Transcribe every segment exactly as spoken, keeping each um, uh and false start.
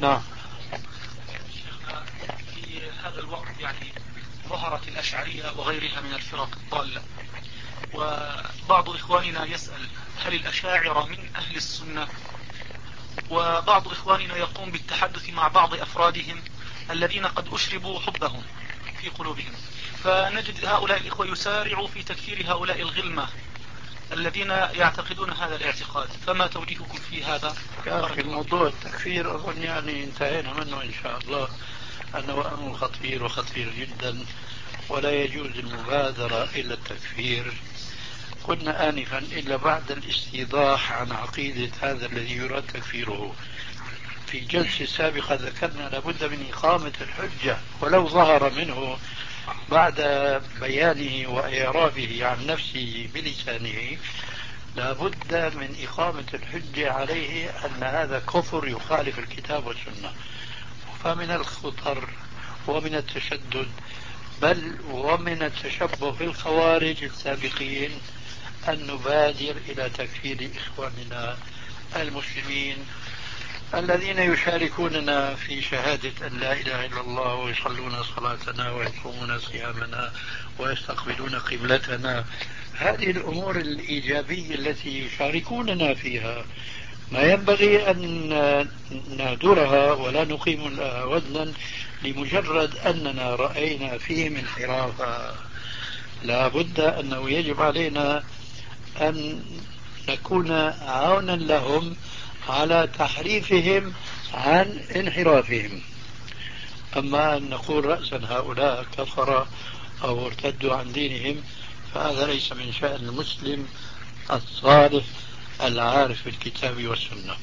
نعم. شيخنا في هذا الوقت يعني ظهرت الأشعرية وغيرها من الفرق الضالة، وبعض إخواننا يسأل هل الأشاعرة من أهل السنة؟ وبعض إخواننا يقوم بالتحدث مع بعض أفرادهم الذين قد أشربوا حبهم في قلوبهم، فنجد هؤلاء الإخوة يسارعوا في تكفير هؤلاء الغلمة الذين يعتقدون هذا الاعتقاد، فما توجيهكم في هذا؟ يا أخي الموضوع التكفير أظن يعني انتهينا منه إن شاء الله، أنه أمر خطير وخطير جدا، ولا يجوز المبادرة إلى التكفير. قلنا آنفا إلا بعد الاستيضاح عن عقيدة هذا الذي يراد تكفيره. في جلسة سابقة ذكرنا لابد من إقامة الحجة، ولو ظهر منه بعد بيانه وإعرابه عن نفسه بلسانه لابد من إقامة الحجة عليه أن هذا كفر يخالف الكتاب والسنة. فمن الخطر ومن التشدد بل ومن التشبه بالخوارج السابقين أن نبادر إلى تكفير إخواننا المسلمين الذين يشاركوننا في شهادة أن لا إله إلا الله، ويصلون صلاتنا ويقومون صيامنا ويستقبلون قبلتنا. هذه الأمور الإيجابية التي يشاركوننا فيها ما ينبغي أن نهدرها ولا نقيم لها وزنا لمجرد أننا رأينا فيهم انحرافا. لا بد أنه يجب علينا أن نكون عونا لهم على تحريفهم عن انحرافهم. أما أن نقول رأسا هؤلاء كفر أو ارتدوا عن دينهم فهذا ليس من شأن المسلم الصالح العارف بالكتاب والسنة.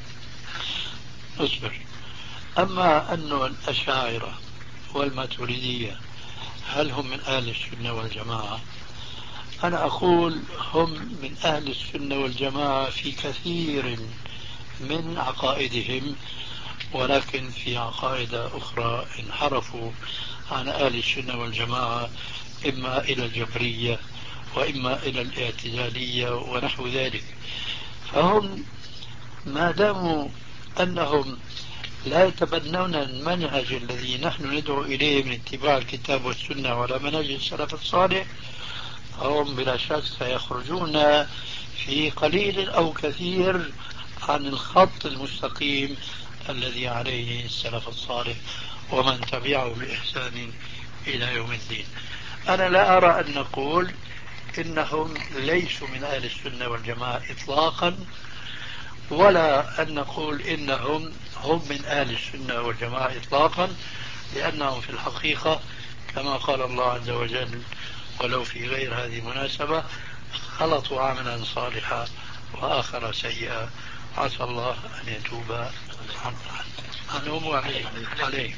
اصبر. أما أن الأشاعرة والماتريدية هل هم من أهل السنة والجماعة؟ أنا أقول هم من أهل السنة والجماعة في كثير من عقائدهم، ولكن في عقائد أخرى انحرفوا عن أهل السنة والجماعة، إما إلى الجبرية وإما إلى الاعتزالية ونحو ذلك. فهم ما داموا أنهم لا يتبنون المنهج الذي نحن ندعو إليه من اتباع الكتاب والسنة ولا منهج السلف الصالح، فهم بلا شك سيخرجون في قليل أو كثير عن الخط المستقيم الذي عليه السلف الصالح ومن تبعه بإحسان إلى يوم الدين. أنا لا أرى أن نقول إنهم ليسوا من أهل السنة والجماعة إطلاقا، ولا أن نقول إنهم هم من أهل السنة والجماعة إطلاقا، لأنهم في الحقيقة كما قال الله عز وجل ولو في غير هذه المناسبة خلطوا عملا صالحا وآخر سيئا عسى الله أن يتوب عنهم وعليه.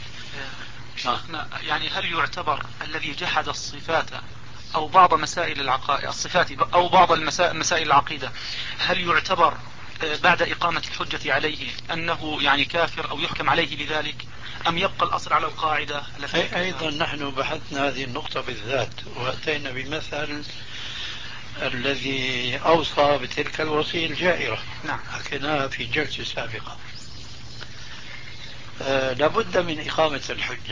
يعني هل يعتبر الذي جحد الصفات أو بعض مسائل العقائد الصفات أو بعض المسائل مسائل العقيدة هل يعتبر بعد إقامة الحجة عليه أنه يعني كافر أو يحكم عليه بذلك، أم يبقى الأصل على القاعدة؟ أيضا نحن بحثنا هذه النقطة بالذات وأتينا بمثل الذي أوصى بتلك الوصية الجائرة. نعم. حكيناها في جلسة سابقة. أه لابد من إقامة الحجة،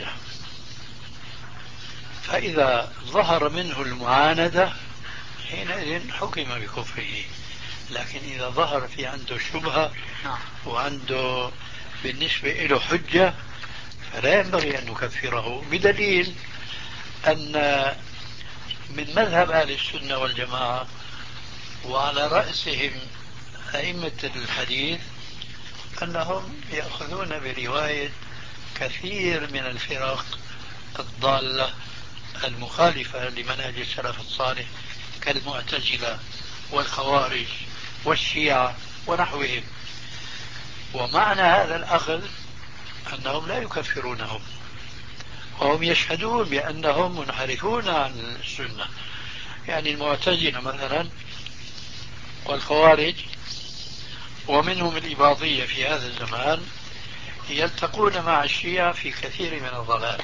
فإذا ظهر منه المعاندة حينئذ حكم بكفره. لكن إذا ظهر في عنده شبهة وعنده بالنسبة له حجة فلا ينبغي أن نكفره، بدليل أن من مذهب أهل السنة والجماعة وعلى رأسهم أئمة الحديث أنهم يأخذون برواية كثير من الفرق الضالة المخالفة لمنهج السلف الصالح كالمعتزلة والخوارج والشيعة ونحوهم. ومعنى هذا الأخذ أنهم لا يكفرونهم، وهم يشهدون بأنهم منحرفون عن السنة. يعني المعتزلة مثلا والخوارج ومنهم الإباضية في هذا الزمان يلتقون مع الشيعة في كثير من الضلال.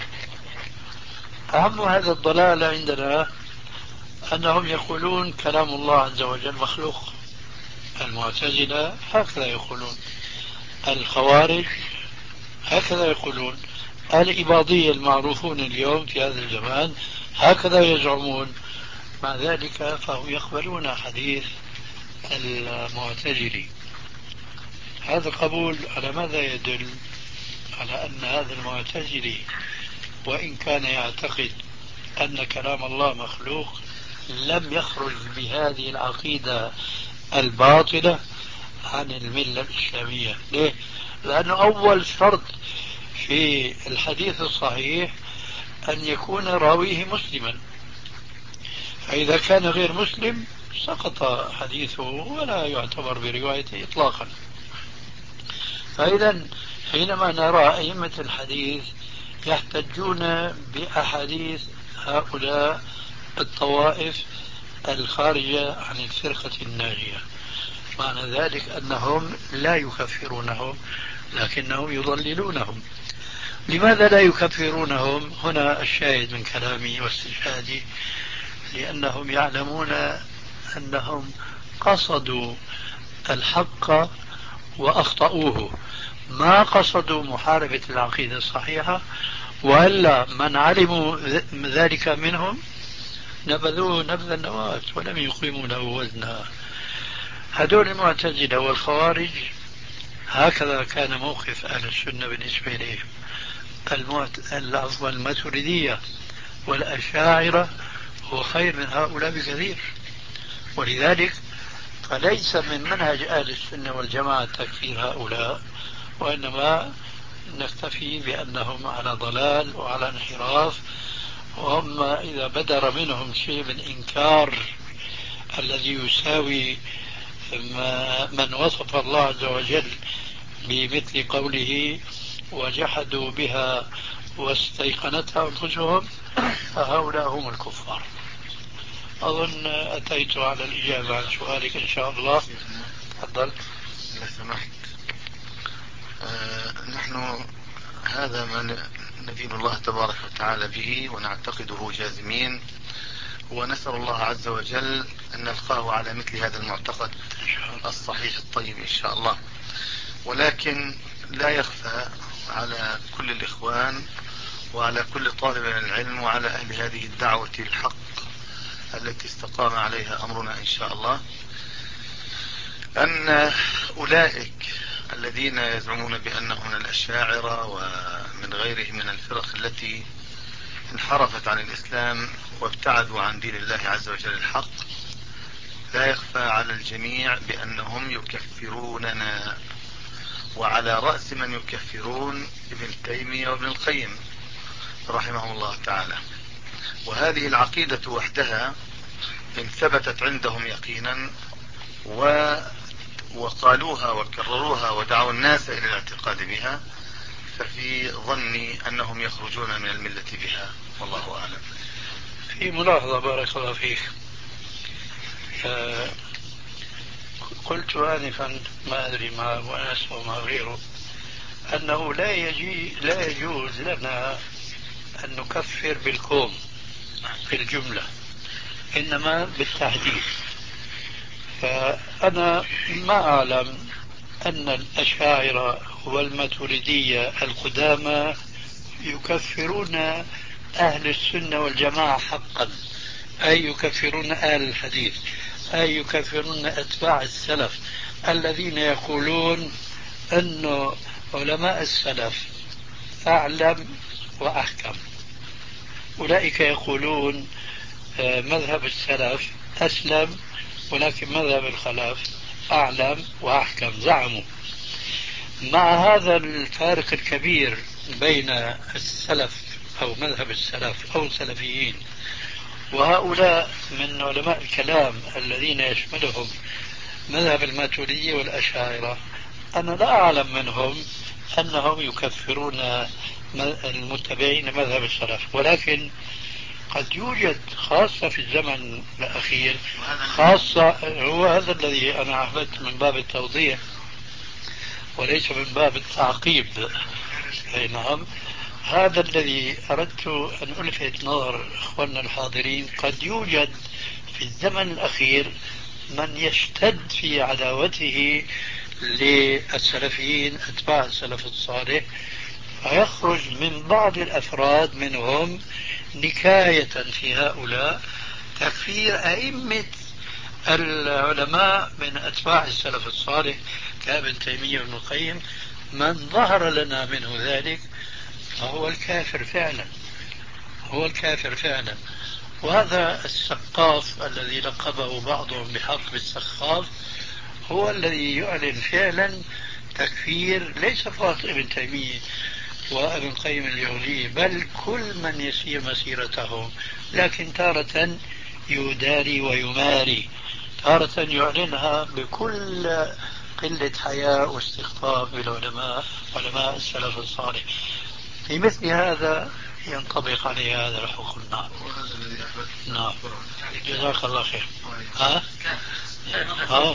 أهم هذا الضلال عندنا أنهم يقولون كلام الله عز وجل مخلوق. المعتزلة هكذا يقولون، الخوارج هكذا يقولون، الإباضية المعروفون اليوم في هذا الزمان هكذا يزعمون. مع ذلك فهم يقبلون حديث المعتزلي. هذا القبول على ماذا يدل؟ على أن هذا المعتزلي وإن كان يعتقد أن كلام الله مخلوق لم يخرج بهذه العقيدة الباطلة عن الملة الإسلامية. ليه؟ لأنه أول شرط في الحديث الصحيح أن يكون راويه مسلما، فإذا كان غير مسلم سقط حديثه ولا يعتبر بروايته إطلاقا. فإذا حينما نرى أئمة الحديث يحتجون بأحاديث هؤلاء الطوائف الخارجة عن الفرقة الناجية، معنى ذلك أنهم لا يكفرونهم لكنهم يضللونهم. لماذا لا يكفرونهم؟ هنا الشاهد من كلامي واستشهادي، لأنهم يعلمون أنهم قصدوا الحق وأخطأوه، ما قصدوا محاربة العقيدة الصحيحة، وإلا من علموا ذلك منهم نبذوه نبذ النواة ولم يقيموا له وزنا. هذول المعتزلة والخوارج هكذا كان موقف أهل السنة بالنسبة إليهم. العفو الماتريدية والأشاعرة هو خير من هؤلاء بكثير، ولذلك فليس من منهج أهل السنة والجماعة تكفير هؤلاء، وإنما نكتفي بأنهم على ضلال وعلى انحراف، وهم إذا بدر منهم شيء من إنكار الذي يساوي ما من وصف الله عز وجل بمثل قوله وجحدوا بها واستيقنتها أنفسهم، فهؤلاء هم الكفار. أظن أتيت على الإجابة عن سؤالك إن شاء الله. تفضل. إذا سمحت، آه نحن هذا ما ندين الله تبارك وتعالى به ونعتقده جازمين، ونسأل الله عز وجل أن نلقاه على مثل هذا المعتقد الصحيح الطيب إن شاء الله. ولكن لا يخفى على كل الإخوان وعلى كل طالب العلم وعلى أهل هذه الدعوة الحق التي استقام عليها أمرنا إن شاء الله أن أولئك الذين يزعمون بأنهم من الأشاعرة ومن غيرهم من الفرق التي انحرفت عن الإسلام وابتعدوا عن دين الله عز وجل الحق، لا يخفى على الجميع بأنهم يكفروننا، وعلى رأس من يكفرون ابن تيمية وابن القيم رحمه الله تعالى. وهذه العقيدة وحدها إن ثبتت عندهم يقينا و وقالوها وكرروها ودعوا الناس إلى الاعتقاد بها، ففي ظني أنهم يخرجون من الملة بها، والله أعلم. في ملاحظة بارك الله فيك، آه قلت آنفا ما أدري ما أبو أنس وما غيره أنه لا يجي لا يجوز لنا أن نكفر بالكوم في الجملة، إنما بالتحديد. فأنا ما أعلم أن الأشاعرة والماتريدية القدامى يكفرون أهل السنة والجماعة حقا، أي يكفرون أهل الحديث، أي يكفرون أتباع السلف الذين يقولون أن علماء السلف أعلم وأحكم. أولئك يقولون مذهب السلف أسلم ولكن مذهب الخلف أعلم وأحكم، زعموا. مع هذا الفارق الكبير بين السلف أو مذهب السلف أو السلفيين وهؤلاء من علماء الكلام الذين يشملهم مذهب الماتريدية والأشاعرة، أنا لا أعلم منهم أنهم يكفرون المتبعين مذهب السلف، ولكن قد يوجد خاصة في الزمن الأخير، خاصة هو هذا الذي أنا أحببت من باب التوضيح وليس من باب التعقيب. أي نعم، هذا الذي أردت أن ألفت نظر إخواننا الحاضرين. قد يوجد في الزمن الأخير من يشتد في عداوته للسلفيين أتباع السلف الصالح، فيخرج من بعض الأفراد منهم نكاية في هؤلاء تكفير أئمة العلماء من أتباع السلف الصالح كابن تيمية وابن القيم. من ظهر لنا منه ذلك فهو الكافر فعلا، هو الكافر فعلا. وهذا السقاف الذي لقبه بعضهم بحق بالسخاف هو الذي يعلن فعلا تكفير ليس فقط ابن تيمية وابن القيم الجوزية، بل كل من يسير مسيرتهم، لكن تارة يداري ويماري، تارة يعلنها بكل قلة حياء واستخفاف بالعلماء، علماء السلف الصالح. في مثل هذا ينطبق عليه هذا الحكم. نعم. نعم. جزاك الله خير. ها؟ ها؟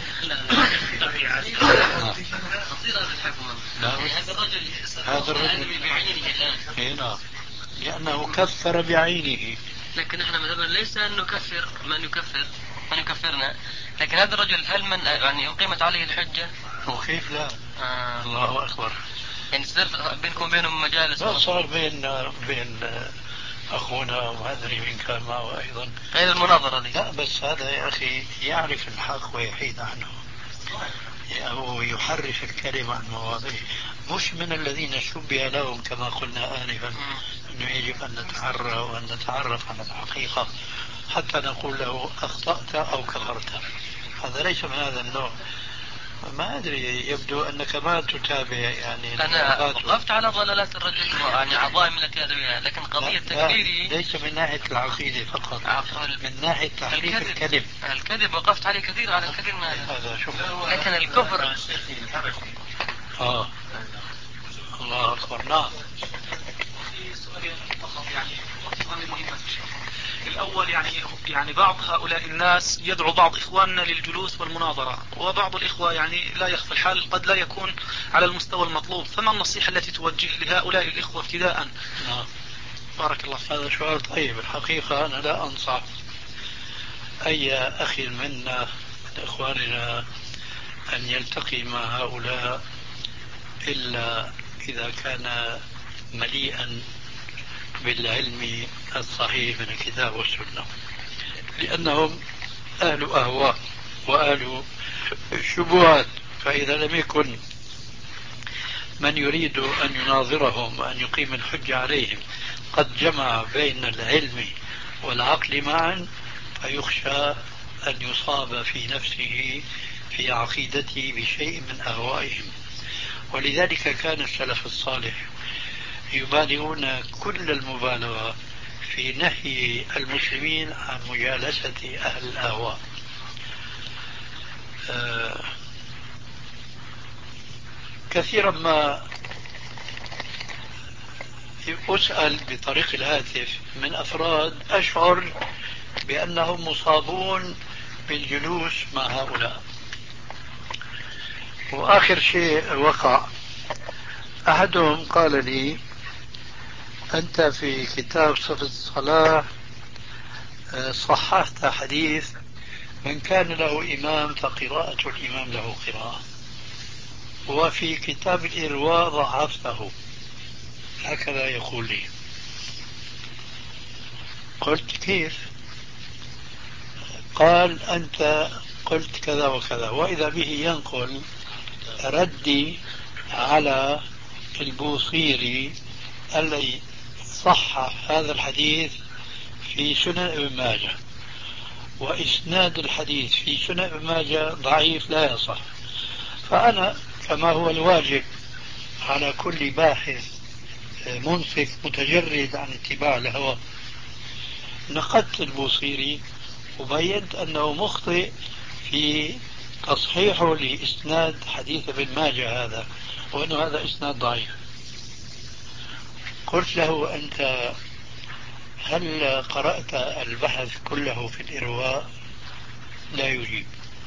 هذا الرجل هذا الرجل بعينه الآن. نعم. لأنه كفر بعينه. لكن احنا مثلا ليس أن نكفر من يكفر من يكفرنا، لكن هذا الرجل هل من يعني أقيمت عليه الحجة؟ وكيف لا؟ آه. الله أكبر. يعني صار بينكم وبينهم مجالس؟ لا، صار بين بين أخونا وما أدري من كان معه أيضا غير المناظرة دي. لا بس هذا يا أخي يعرف الحق ويحيد عنه، أو يحرف الكلمة عن مواضعه، مش من الذين شبه لهم كما قلنا آنفا أنه يجب أن نتحرى وأن نتعرف على الحقيقة حتى نقول له أخطأت أو كفرت. هذا ليس من هذا النوع. ما أدري، يبدو أنك ما تتابع يعني. أنا وقفت على ضلالات الرجل يعني عظائم التي أدويها، لكن قضية تكفيري ليس من ناحية العقيدة فقط، من ناحية تحريف الكذب. الكذب وقفت عليه كثير على الكذب هذا شوف. لكن الكفر آه الله أكبر. نعم. الأول يعني يعني بعض هؤلاء الناس يدعو بعض إخواننا للجلوس والمناظرة، وبعض الإخوة يعني لا يخفى الحال قد لا يكون على المستوى المطلوب، فما النصيحة التي توجه لهؤلاء الإخوة ابتداء؟ نعم. بارك الله فيك. هذا سؤال طيب. الحقيقة أنا لا أنصح أي أخ منا من إخواننا أن يلتقي مع هؤلاء إلا إذا كان مليئا بالعلم الصحيح من الكتاب والسنة، لأنهم أهل أهواء وأهل شبهات. فإذا لم يكن من يريد أن يناظرهم وأن يقيم الحجة عليهم قد جمع بين العلم والعقل معا، فيخشى أن يصاب في نفسه في عقيدته بشيء من أهوائهم. ولذلك كان السلف الصالح يبالغون كل المبالغة في نهي المسلمين عن مجالسة أهل الأهواء. آه كثيرا ما أسأل بطريق الهاتف من أفراد أشعر بأنهم مصابون بالجلوس مع هؤلاء. وآخر شيء وقع، أحدهم قال لي: أنت في كتاب صفة الصلاة صححت حديث من كان له إمام فقراءة الإمام له قراءة، وفي كتاب الإرواء ضعفته، هكذا يقول لي. قلت: كيف؟ قال: أنت قلت كذا وكذا، وإذا به ينقل ردي على البوصيري الذي صحح هذا الحديث في سنن ابن ماجه، وإسناد الحديث في سنن ابن ماجه ضعيف لا يصح. فأنا كما هو الواجب على كل باحث منصف متجرد عن اتباع الهوى، نقدت البوصيري وبينت أنه مخطئ في تصحيحه لإسناد حديث ابن ماجه هذا، وأنه هذا إسناد ضعيف. قلت له: أنت هل قرأت البحث كله في الإرواء؟ لا يجيب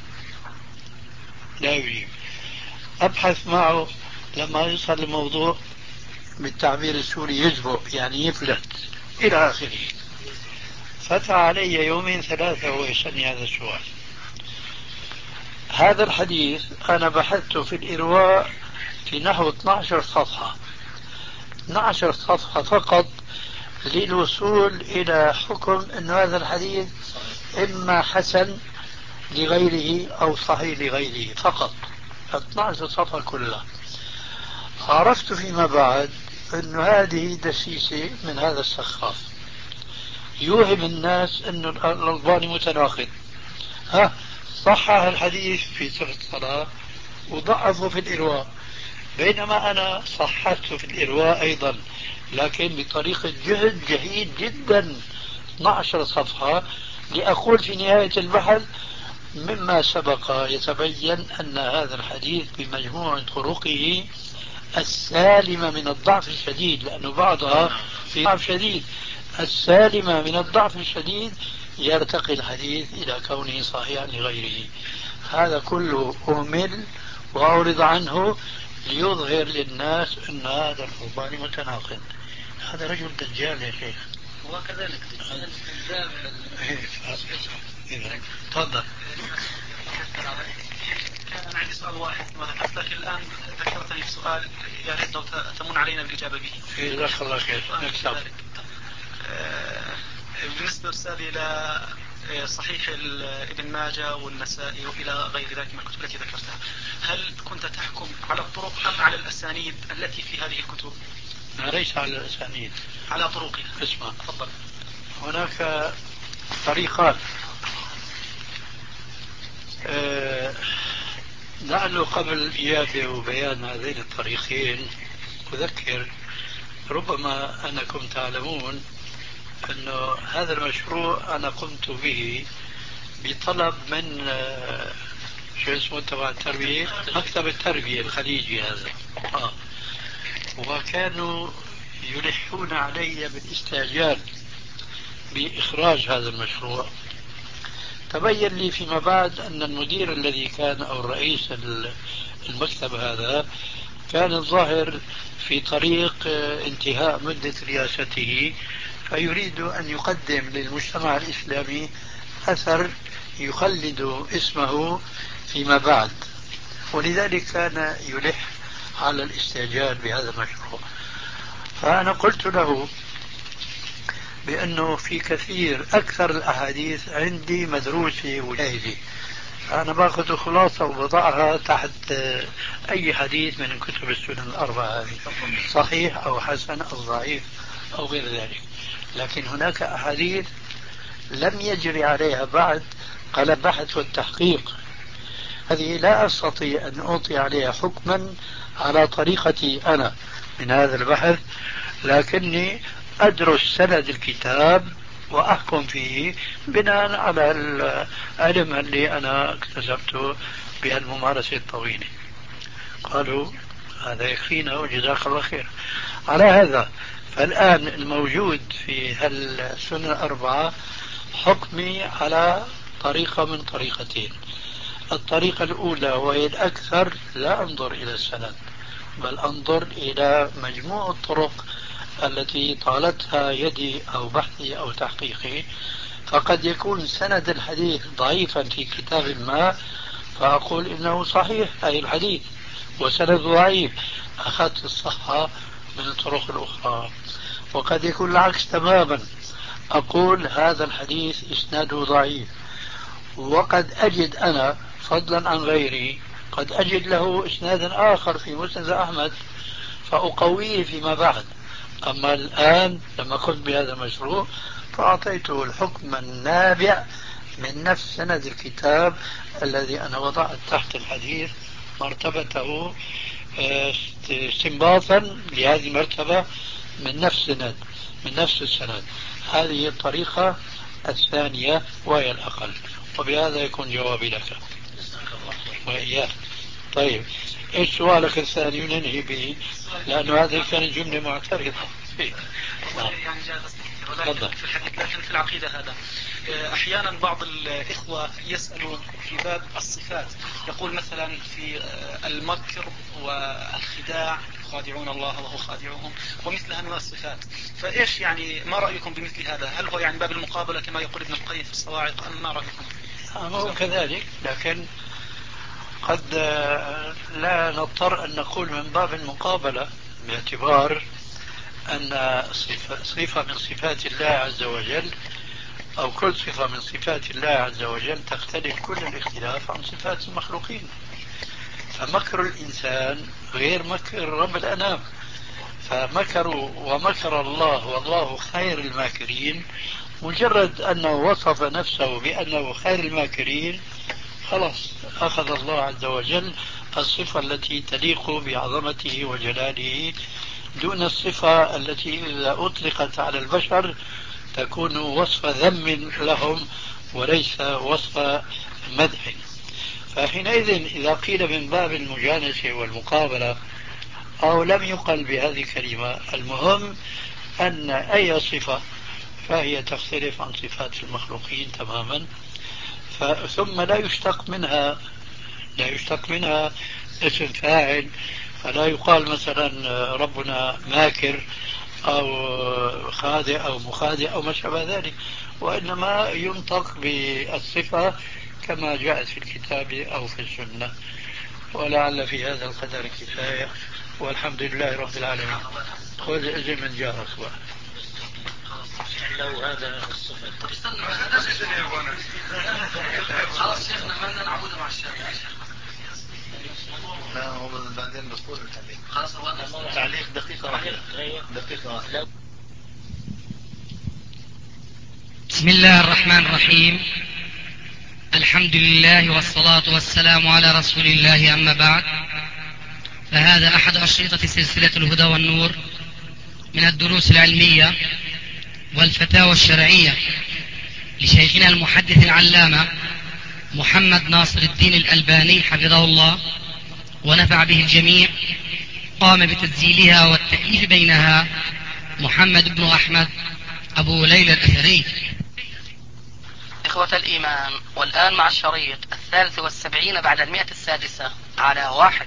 لا يجيب أبحث معه لما يصل الموضوع بالتعبير السوري يزبق، يعني يفلت إلى آخره. فتح علي يومين ثلاثة وهو يسألني هذا السؤال. هذا الحديث أنا بحثت في الإرواء في نحو اثني عشر صفحة، اثني عشر صفحة فقط للوصول إلى حكم أن هذا الحديث إما حسن لغيره أو صحيح لغيره فقط، اثني عشر صفحة كلها. عرفت فيما بعد أن هذه دسيسة من هذا السخاف يوهم الناس أن الألباني متناقض، ها صحح الحديث في صفة الصلاة وضعفه في الإرواء، بينما أنا صححته في الإرواء أيضا لكن بطريقة جهد جهيد جدا، اثني عشر صفحة لأقول في نهاية البحث مما سبق يتبين أن هذا الحديث بمجموع طرقه السالمة من الضعف الشديد، لأنه بعضها في ضعف شديد، السالمة من الضعف الشديد يرتقي الحديث إلى كونه صحيحا لغيره. هذا كله أهمل وأعرض عنه ليظهر للناس أن هذا الألباني متناقض. هذا رجل دجال يا شيخ. وكذلك تفضل. كان عندي سؤال واحد ما ذكرت لك الآن، ذكرتني في سؤال يا ريت لو تمن علينا بالإجابة به. جزاك الله خير. بالنسبة أستاذي إلى صحيح ابن ماجه والنسائي وإلى غير ذلك من الكتب التي ذكرتها، هل كنت تحكم على الطرق أم على الأسانيد التي في هذه الكتب؟ ليس على الأسانيد، على طرقها. اسمع، تفضل. هناك طريقان. أه نحن قبل الإجابة وبيان هذين الطريقين أذكر ربما أنكم تعلمون أن هذا المشروع أنا قمت به بطلب من أه شو اسمه تبع التربية، مكتب التربية الخليجي هذا، آه. وكانوا يلحون علي بالاستعجال بإخراج هذا المشروع. تبين لي فيما بعد أن المدير الذي كان أو الرئيس المكتب هذا كان الظاهر في طريق انتهاء مدة رئاسته، فيريد أن يقدم للمجتمع الإسلامي أثر يخلد اسمه فيما بعد، ولذلك كان يلح على الاستعجال بهذا المشروع. فأنا قلت له بأنه في كثير أكثر الأحاديث عندي مدروسة وجاهزة، أنا باخذ خلاصة وبضعها تحت أي حديث من كتب السنن الأربعة هذه، صحيح أو حسن أو ضعيف أو غير ذلك. لكن هناك أحاديث لم يجري عليها بعد قال البحث والتحقيق، هذه لا أستطيع أن أعطي عليها حكما على طريقتي أنا من هذا البحث، لكني أدرس سند الكتاب وأحكم فيه بناء على العلم اللي أنا اكتسبته بهالممارسة الطويلة. قالوا هذا يكفينا وجزاك الله خير. على هذا فالآن الموجود في هالسنة الأربعة حكمي على طريقة من طريقتين. الطريقة الأولى وهي الأكثر لا أنظر إلى السند بل أنظر إلى مجموع الطرق التي طالتها يدي أو بحثي أو تحقيقي، فقد يكون سند الحديث ضعيفا في كتاب ما فأقول إنه صحيح أي الحديث، وسند ضعيف أخذت الصحة من الطرق الأخرى. وقد يكون العكس تماما، أقول هذا الحديث إسناده ضعيف، وقد أجد أنا فضلا عن غيري قد أجد له إسنادا آخر في مسند أحمد فأقويه فيما بعد. أما الآن لما قمت بهذا المشروع فأعطيته الحكم النابع من نفس سند الكتاب الذي أنا وضعت تحت الحديث مرتبته استنباطا لهذه المرتبة من نفس سند من نفس السند. هذه الطريقة الثانية وهي الأقل، وبهذا يكون جوابي لك وإياك. طيب ايش سؤالك الثاني وننهي به لأنه هذه كانت جملة معترضة يعني جاء ولكن في الحديث لكن في العقيدة هذا أحيانا بعض الإخوة يسألون في باب الصفات، يقول مثلا في المكر والخداع يخادعون الله وهو خادعهم ومثلها من الصفات، فإيش يعني ما رأيكم بمثل هذا؟ هل هو يعني باب المقابلة كما يقول ابن القيم في الصواعق أم ما رأيكم؟ هو كذلك، لكن قد لا نضطر أن نقول من باب المقابلة، باعتبار أن صفة, صفة من صفات الله عز وجل أو كل صفة من صفات الله عز وجل تختلف كل الاختلاف عن صفات المخلوقين. فمكر الإنسان غير مكر رب الأنام، فمكروا ومكر الله والله خير الماكرين. مجرد أنه وصف نفسه بأنه خير الماكرين خلاص أخذ الله عز وجل الصفة التي تليق بعظمته وجلاله، دون الصفة التي إذا أطلقت على البشر تكون وصف ذم لهم وليس وصف مدح. فحينئذ إذا قيل من باب المجانسة والمقابلة أو لم يقل بهذه الكلمة، المهم أن أي صفة فهي تختلف عن صفات المخلوقين تماما. ثم لا يشتق منها لا يشتق منها اسم فاعل، فلا يقال مثلا ربنا ماكر أو خادع أو مخادع أو ما شابه ذلك، وإنما ينطق بالصفة كما جاءت في الكتاب أو في السنة. ولعل في هذا القدر كفاية، والحمد لله رب العالمين. خذ إذن من جارك بقى. لو هذا الصفة خلاص شيخنا ما نعود مع الشافعي. لا هو بعدين بطول التعليق. خلاص هو تعليق دقيقة واحدة. دقيقة واحدة. بسم الله الرحمن الرحيم. الحمد لله والصلاة والسلام على رسول الله، أما بعد، فهذا أحد أشرطة سلسلة الهدى والنور من الدروس العلمية والفتاوى الشرعية لشيخنا المحدث العلامة محمد ناصر الدين الألباني حفظه الله ونفع به الجميع. قام بتسجيلها والتأليف بينها محمد بن أحمد أبو ليلى الأثري. إخوة الإيمان، والآن مع الشريط الثالث والسبعين بعد المئة السادسة على واحد.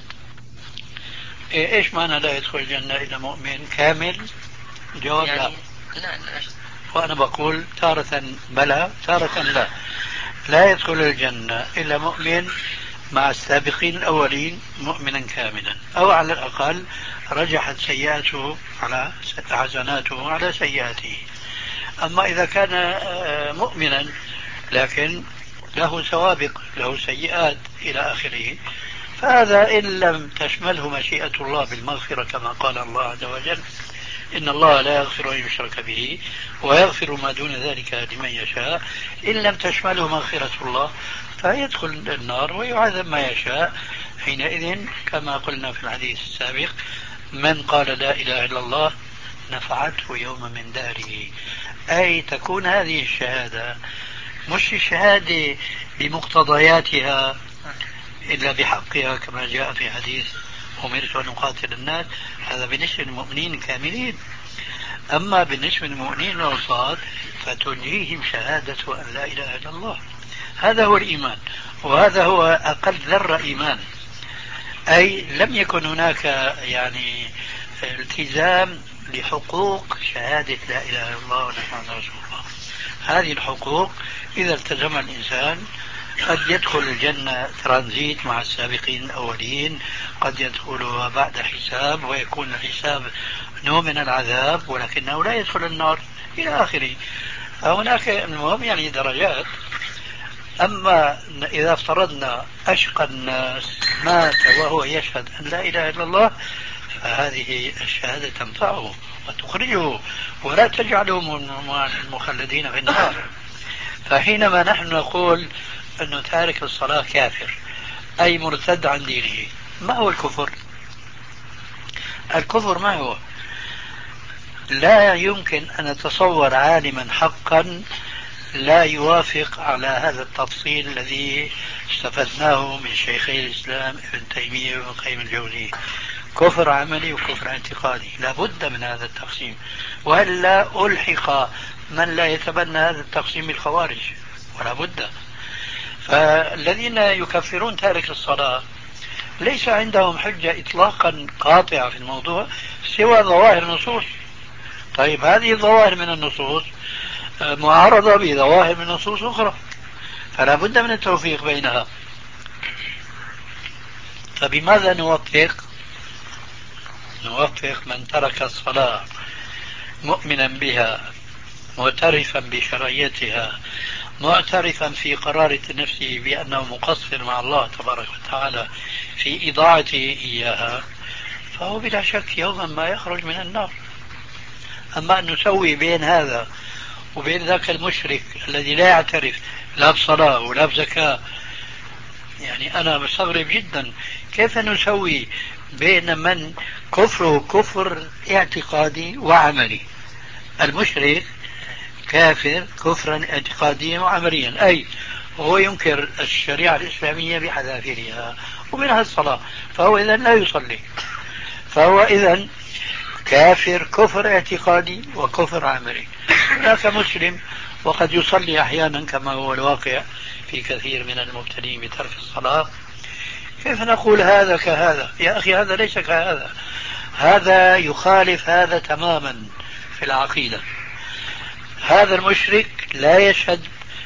إيش معنى لا يدخل الجنة إلا مؤمن كامل؟ جواب يعني لا. لا, لا. وأنا بقول تارة بلى تارة لا. لا يدخل الجنة إلا مؤمن مع السابقين الأولين مؤمنا كاملا، أو على الأقل رجحت سيئاته على حسناته على سيئاته. أما إذا كان مؤمنا لكن له سوابق، له سيئات إلى آخره، فهذا إن لم تشمله مشيئة الله بالمغفرة كما قال الله عز وجل إن الله لا يغفر أن يشرك به ويغفر ما دون ذلك لمن يشاء، إن لم تشمله مغفرة الله فيدخل النار ويعذب ما يشاء. حينئذ كما قلنا في الحديث السابق من قال لا إله إلا الله نفعته يوم من داره، أي تكون هذه الشهادة مش الشهادة بمقتضياتها إلا بحقها كما جاء في حديث أمرت أن أقاتل الناس، هذا بالنسبة للمؤمنين الكاملين. أما بالنسبة للمؤمنين الأوساط فتنجيهم شهادة أن لا إله إلا الله. هذا هو الإيمان، وهذا هو أقل ذرة إيمان، أي لم يكن هناك يعني التزام لحقوق شهادة لا إله إلا الله ونحن رسول الله. هذه الحقوق إذا التزم الإنسان قد يدخل الجنة ترانزيت مع السابقين الأولين، قد يدخلها بعد حساب ويكون الحساب نوع من العذاب، ولكنه لا يدخل النار إلى آخره. فهناك المهم يعني درجات. أما إذا افترضنا أشقى الناس مات وهو يشهد أن لا إله إلا الله فهذه الشهادة تنفعه وتخرجه ولا تجعله من المخلدين في النار. فحينما نحن نقول أنه تارك الصلاة كافر أي مرتد عن دينه، ما هو الكفر؟ الكفر ما هو؟ لا يمكن أن نتصور عالما حقا لا يوافق على هذا التفصيل الذي استفدناه من شيخي الإسلام ابن تيمية وابن قيم الجوزية، كفر عملي وكفر اعتقادي. لا بد من هذا التقسيم، وإلا ألحق من لا يتبنى هذا التقسيم بالخوارج، ولا بد. فالذين يكفرون تارك الصلاة ليس عندهم حجة إطلاقا قاطعة في الموضوع سوى ظواهر النصوص. طيب هذه الظواهر من النصوص معارضة بظواهر من نصوص أخرى، فلا بد من التوفيق بينها. فبماذا نوفق؟ نوفق من ترك الصلاة مؤمنا بها معترفا بشرعيتها معترفا في قرارة نفسه بأنه مقصر مع الله تبارك وتعالى في إضاعته إياها، فهو بلا شك يوما ما يخرج من النار. أما أن نسوي بين هذا وبين ذاك المشرك الذي لا يعترف لا بصلاة ولا بزكاة، يعني أنا بستغرب جدا كيف نسوي بين من كفره كفر اعتقادي وعملي. المشرك كافر كفرا اعتقاديا وعمليا، أي هو ينكر الشريعة الإسلامية بحذافيرها ومنها الصلاة، فهو إذن لا يصلي، فهو إذن كافر كفر اعتقادي وكفر عملي. هناك مسلم وقد يصلي أحيانا كما هو الواقع في كثير من المبتلين بترك الصلاة. كيف نقول هذا كهذا؟ يا أخي هذا ليس كهذا، هذا يخالف هذا تماما في العقيدة. هذا المشرك لا يشهد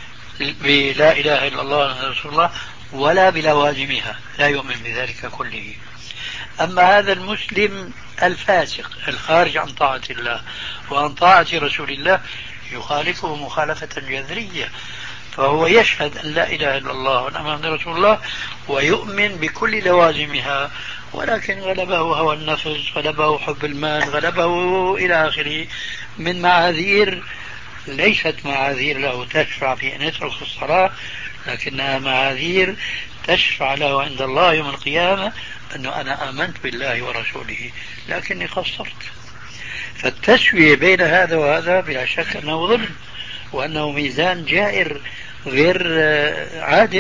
بلا إله إلا الله رسول الله ولا بلوازمها، لا يؤمن بذلك كله. أما هذا المسلم الفاسق الخارج عن طاعة الله وعن طاعة رسول الله يخالفه مخالفة جذرية، فهو يشهد أن لا إله إلا الله وأن محمد رسول الله ويؤمن بكل لوازمها، ولكن غلبه هوى النفس، غلبه حب المال، غلبه إلى آخره من معاذير ليست معاذير له تشفع في أن يترك الصلاة، لكنها معاذير تشفع له عند الله يوم القيامة أنه أنا آمنت بالله ورسوله لكني قصرت. فالتسوية بين هذا وهذا بلا شك أنه ظلم وأنه ميزان جائر غير عادل.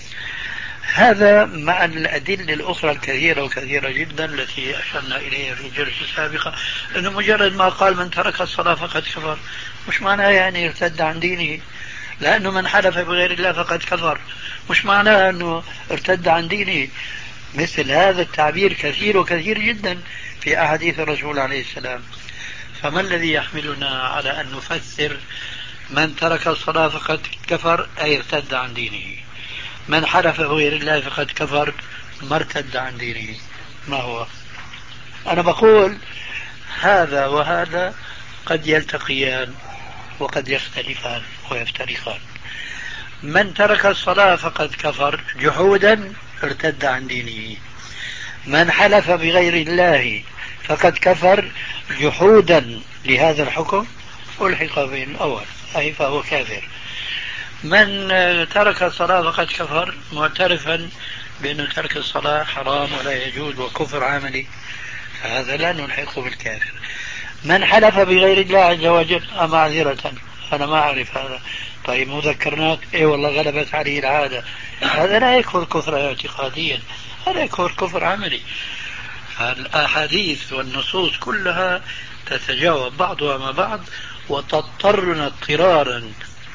هذا مع الأدلة الأخرى الكثيرة وكثيرة جدا التي أشرنا إليها في جلسة سابقة، أنه مجرد ما قال من ترك الصلاة فقد كفر مش معناه يعني ارتد عن دينه، لأنه من حلف بغير الله فقد كفر مش معناه أنه ارتد عن دينه. مثل هذا التعبير كثير وكثير جدا في أحاديث الرسول عليه السلام. فما الذي يحملنا على أن نفسر من ترك الصلاة فقد كفر أي ارتد عن دينه، من حلف بغير الله فقد كفر ما ارتد عن دينه؟ ما هو؟ أنا بقول هذا وهذا قد يلتقيان وقد يختلفان ويفترقان. من ترك الصلاة فقد كفر جحودا ارتد عن دينه، من حلف بغير الله فقد كفر جحودا لهذا الحكم ألحق بين الأول أي فهو كافر. من ترك الصلاة فقد كفر معترفا بأن ترك الصلاة حرام ولا يجوز وكفر عملي، فهذا لا نلحقه بالكافر. من حلف بغير الله عز وجل معذرة أنا ما أعرف هذا، طيب مذكرناك إيه والله غلبت عليه العادة، هذا لا يكفر كفر اعتقاديا، هذا يكفر كفر عملي. الأحاديث والنصوص كلها تتجاوب بعضها مع بعض وتضطرنا اضطرارا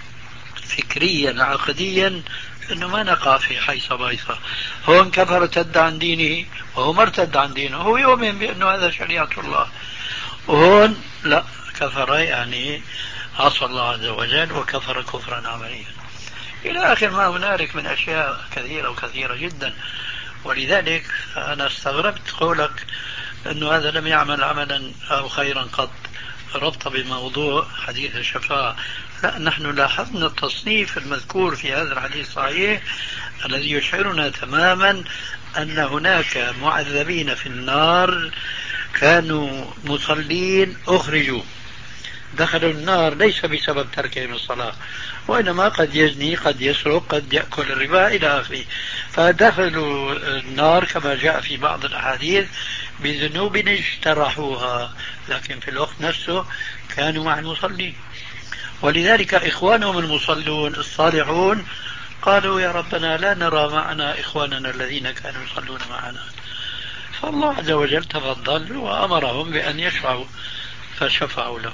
فكريا عقديا انه ما نقع في حيصة بايصة. هون كفر ارتد عن دينه وهو ما ارتد عن دينه، هو يؤمن بانه هذا شريعة الله، وهون لا كفر يعني عصى الله عز وجل وكفر كفرا عمليا الى اخر ما هنالك من اشياء كثيرة وكثيرة جدا. ولذلك انا استغربت قولك انه هذا لم يعمل عملا او خيرا قط ربط بموضوع حديث الشفاعة. لا، نحن لاحظنا التصنيف المذكور في هذا الحديث الصحيح الذي يشعرنا تماما أن هناك معذبين في النار كانوا مصلين أخرجوا دخلوا النار ليس بسبب تركهم الصلاة، وإنما قد يزني قد يسرق قد يأكل الربا إلى آخره، فدخلوا النار كما جاء في بعض الأحاديث بذنوب اجترحوها، لكن في الوقت نفسه كانوا مع المصلين. ولذلك إخوانهم المصلون الصالحون قالوا يا ربنا لا نرى معنا إخواننا الذين كانوا يصلون معنا، فالله عز وجل تفضل وأمرهم بأن يشفعوا فشفعوا لهم.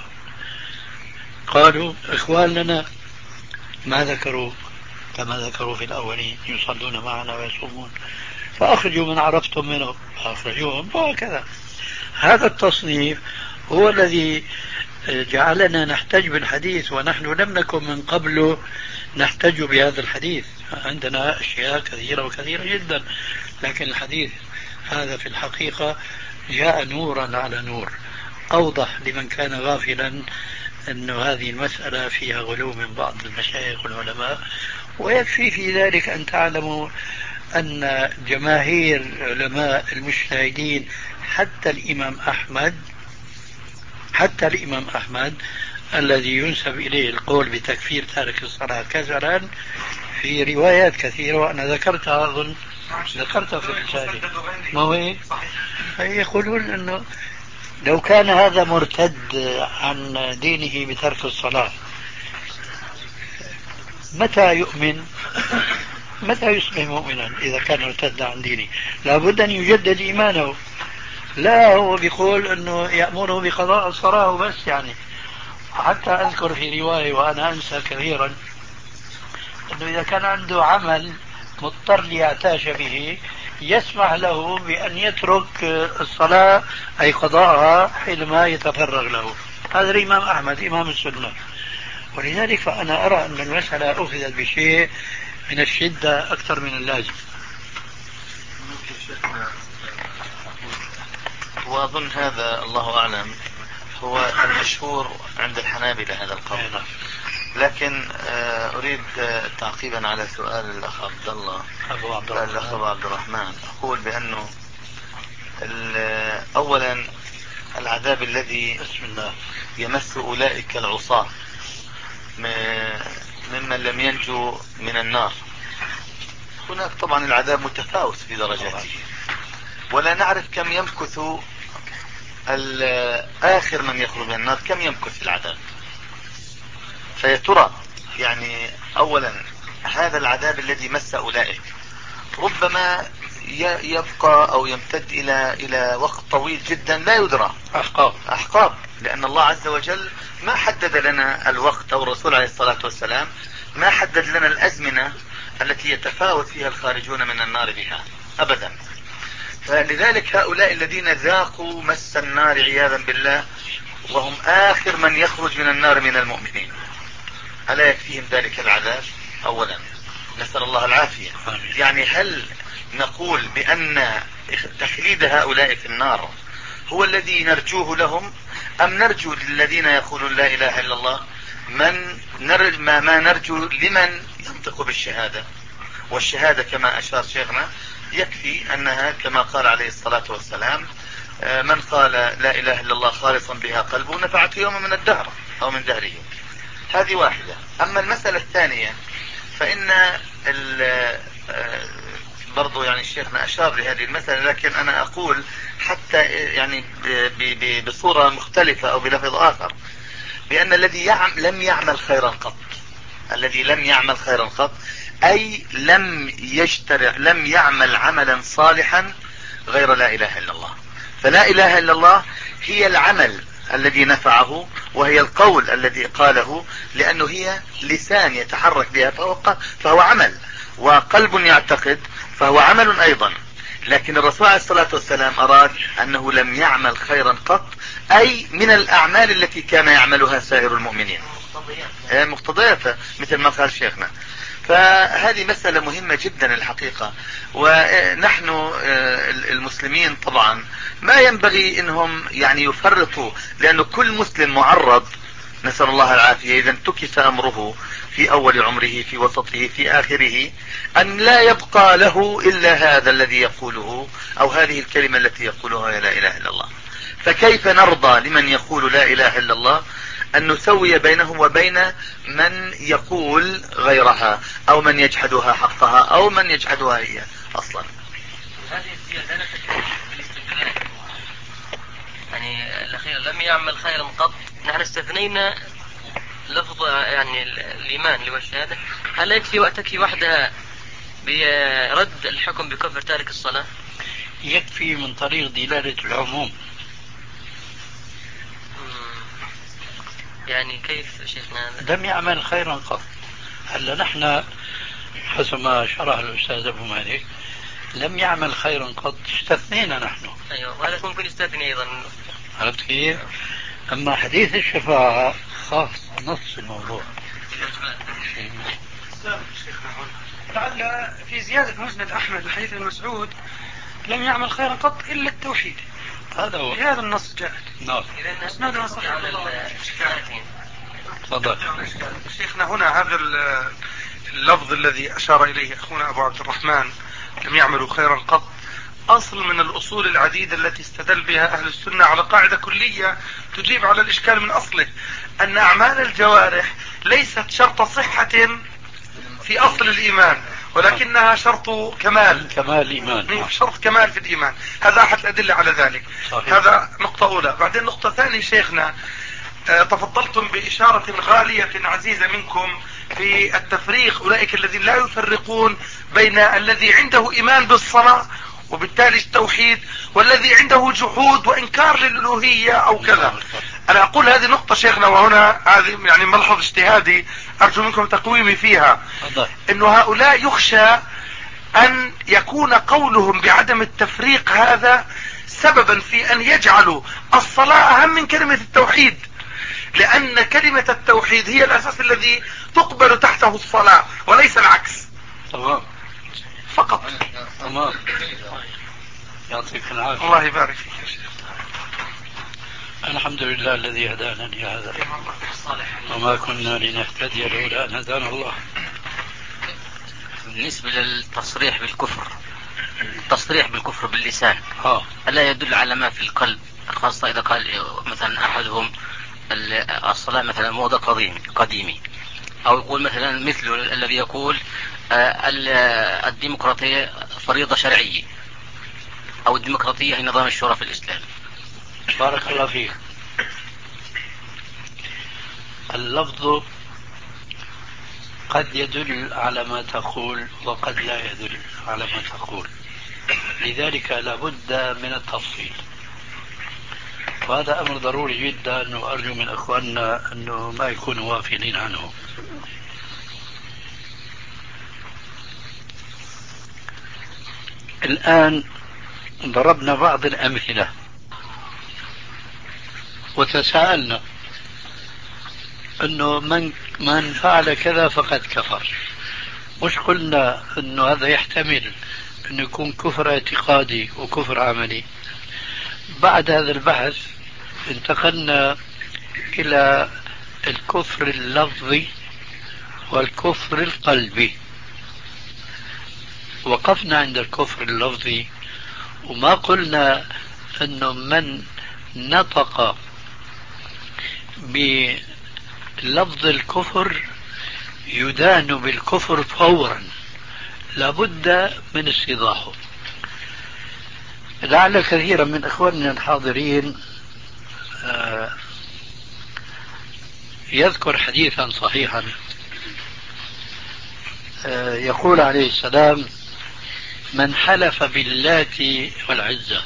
قالوا إخوان لنا ما ذكروا كما ذكروا في الأولين يصلون معنا ويصومون، فأخرجوا من عرفتم منهم فأخرجوهم، وهكذا. هذا التصنيف هو الذي جعلنا نحتج بالحديث، ونحن لم نكن من قبل نحتج بهذا الحديث، عندنا أشياء كثيرة وكثيرة جدا، لكن الحديث هذا في الحقيقة جاء نورا على نور، أوضح لمن كان غافلا أن هذه المسألة فيها غلو من بعض المشايخ والعلماء. ويكفي في ذلك أن تعلموا أن جماهير علماء المجتهدين حتى الإمام أحمد حتى الإمام أحمد الذي ينسب إليه القول بتكفير تارك الصلاة كسلا في روايات كثيرة وأنا ذكرتها أظن ذكرتها في الرسالة، ما هو هيك؟ يقولون أنه لو كان هذا مرتد عن دينه بترك الصلاة متى يؤمن؟ متى يصبح مؤمنا إذا كان ارتد عن دينه؟ لابد أن يجدد إيمانه. لا هو بيقول أنه يأمره بقضاء الصلاة بس. يعني حتى أذكر في رواية وأنا أنسى كثيرا أنه إذا كان عنده عمل مضطر ليعتاش به يسمح له بأن يترك الصلاة أي قضاءها حينما يتفرغ له. هذا الإمام أحمد إمام السنة. ولذلك فأنا أرى أن المسألة أخذت بشيء من الشدة أكثر من اللازم. وأظن هذا الله أعلم هو المشهور عند الحنابلة هذا القول. لكن أريد تعقيبا على سؤال الأخ عبد الله أبو عبد الأخ أبو عبد الرحمن، أقول بأنه أولا العذاب الذي بسم الله يمس أولئك العصاة ممن لم ينجو من النار، هناك طبعا العذاب متفاوت في درجاته، ولا نعرف كم يمكث آخر من يخرج من النار، كم يمكث في العذاب. فيترى يعني أولا هذا العذاب الذي مس أولئك ربما يبقى أو يمتد إلى إلى وقت طويل جدا لا يدرى، أحقاب أحقاب، لأن الله عز وجل ما حدد لنا الوقت، أو الرسول عليه الصلاة والسلام ما حدد لنا الأزمنة التي يتفاوت فيها الخارجون من النار بها أبدا. فلذلك هؤلاء الذين ذاقوا مس النار عياذا بالله وهم آخر من يخرج من النار من المؤمنين، ألا يكفيهم ذلك العذاب؟ أولا نسأل الله العافية. يعني هل نقول بأن تخليد هؤلاء في النار هو الذي نرجوه لهم، أم نرجو للذين يقولون لا إله إلا الله من نرج ما, ما نرجو لمن ينطق بالشهادة؟ والشهادة كما أشار شيخنا يكفي أنها كما قال عليه الصلاة والسلام من قال لا إله إلا الله خالصا بها قلبه نفعته يوم من الدهر أو من دهره. هذه واحدة. أما المسألة الثانية فإن برضو يعني شيخنا أشار لهذه المسألة، لكن أنا أقول حتى يعني بصورة مختلفة أو بلفظ آخر بأن الذي يعم لم يعمل خيرا قط، الذي لم يعمل خيرا قط أي لم يشترع لم يعمل عملا صالحا غير لا إله إلا الله. فلا إله إلا الله هي العمل الذي نفعه، وهي القول الذي قاله، لأنه هي لسان يتحرك بها فهو, فهو عمل، وقلب يعتقد فهو عمل أيضا. لكن الرسول عليه الصلاة والسلام أراد أنه لم يعمل خيرا قط، أي من الأعمال التي كان يعملها سائر المؤمنين مقتضياتها مثل ما قال شيخنا. فهذه مسألة مهمة جدا الحقيقة. ونحن المسلمين طبعا ما ينبغي انهم يعني يفرطوا، لأنه كل مسلم معرض نسأل الله العافية إذا انتكس أمره في أول عمره في وسطه في آخره أن لا يبقى له إلا هذا الذي يقوله أو هذه الكلمة التي يقولها لا إله إلا الله. فكيف نرضى لمن يقول لا إله إلا الله أن نسوي بينه وبين من يقول غيرها أو من يجحدها حقها أو من يجحدها هي أصلا؟ هذه الزيادة بالاستثناء يعني الأخير لم يعمل خيرا قط، نحن استثنينا لفظ يعني الإيمان اللي هو الشهادة. هل يكفي وتكفي وحدها برد الحكم بكفر تارك الصلاة؟ يكفي من طريق دلالة العموم. يعني كيف شيخنا؟ لم يعمل خيرا قط. هلا نحن حسب ما شرح الأستاذ أبو مالك لم يعمل خيرا قط استثنينا نحن. أيوة، وهذا ممكن يستثني أيضا. عرفت كيف؟ أما حديث الشفاعة خاص نص الموضوع. لعل في زيادة مسند أحمد وحديث المسعود لم يعمل خيرا قط إلا التوحيد. هذا هو هذا النص جاء. نعم. اسنادنا صحيح. تفضل شيخنا. هنا هذا اللفظ الذي أشار إليه أخونا أبو عبد الرحمن لم يعملوا خيرا قط، أصل من الأصول العديدة التي استدل بها أهل السنة على قاعدة كلية تجيب على الإشكال من أصله، أن أعمال الجوارح ليست شرط صحة في أصل الإيمان، ولكنها شرط كمال كمال الإيمان، شرط كمال في الإيمان. هذا أحد الأدلة على ذلك. صحيح. هذا نقطة أولى. بعدين نقطة ثانية شيخنا، تفضلتم بإشارة غالية عزيزة منكم في التفريق، أولئك الذين لا يفرقون بين الذي عنده إيمان بالصلاة وبالتالي التوحيد والذي عنده جحود وإنكار للألوهية أو كذا. أنا أقول هذه نقطة شيخنا، وهنا هذه يعني ملحظ اجتهادي أرجو منكم تقويمي فيها، إنه هؤلاء يخشى أن يكون قولهم بعدم التفريق هذا سببا في أن يجعلوا الصلاة أهم من كلمة التوحيد، لأن كلمة التوحيد هي الأساس الذي تقبل تحته الصلاة وليس العكس. تمام فقط. تمام. يعطيك العافية. الله يبارك فيك يا شيخ. الحمد لله الذي هدانا لهذا وما كنا لنهتدي لولا أن هدانا الله. بالنسبة للتصريح بالكفر، التصريح بالكفر باللسان اه ألا يدل على ما في القلب، خاصة إذا قال مثلا أحدهم الصلاة مثلا موضة قديم قديمي، أو يقول مثلا مثل الذي يقول الديمقراطية فريضة شرعية، أو الديمقراطية هي نظام الشورى في الإسلام. بارك الله فيك. اللفظ قد يدل على ما تقول وقد لا يدل على ما تقول، لذلك لابد من التفصيل، وهذا أمر ضروري جدا، وأرجو من أخواننا أنه ما يكونوا غافلين عنه. الآن ضربنا بعض الأمثلة وتساءلنا أنه من, من فعل كذا فقد كفر. مش قلنا أنه هذا يحتمل أنه يكون كفر اعتقادي وكفر عملي. بعد هذا البحث انتقلنا إلى الكفر اللفظي والكفر القلبي. وقفنا عند الكفر اللفظي، وما قلنا أنه من نطق بلفظ الكفر يدان بالكفر فورا، لابد من استيضاحه. لعل كثيرا من إخواننا الحاضرين يذكر حديثا صحيحا يقول عليه السلام: من حلف باللات والعزة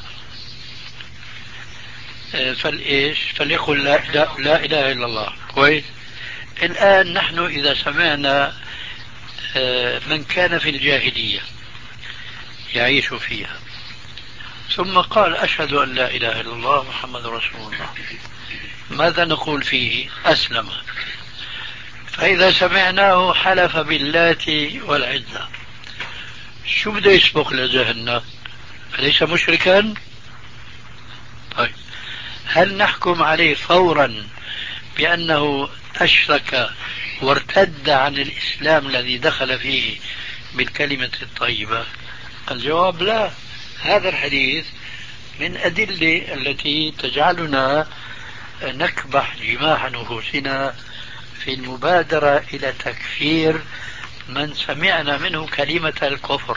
فالإيش فليقل لا, لا, لا إله إلا الله. كويس. الآن نحن إذا سمعنا من كان في الجاهلية يعيش فيها ثم قال أشهد أن لا إله إلا الله محمد رسول الله، ماذا نقول فيه؟ أسلم. فإذا سمعناه حلف باللات والعزة شو بده يسبق لجهنم؟ أليس مشركا؟ طيب، هل نحكم عليه فورا بأنه أشرك وارتد عن الإسلام الذي دخل فيه بالكلمة الطيبة؟ الجواب لا. هذا الحديث من أدلة التي تجعلنا نكبح جماح نفوسنا في المبادرة إلى تكفير من سمعنا منه كلمة الكفر.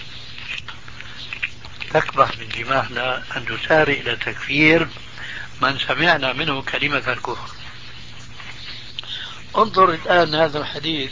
تكبح من جماحنا أن نسارع إلى تكفير من سمعنا منه كلمة الكفر. انظر الآن هذا الحديث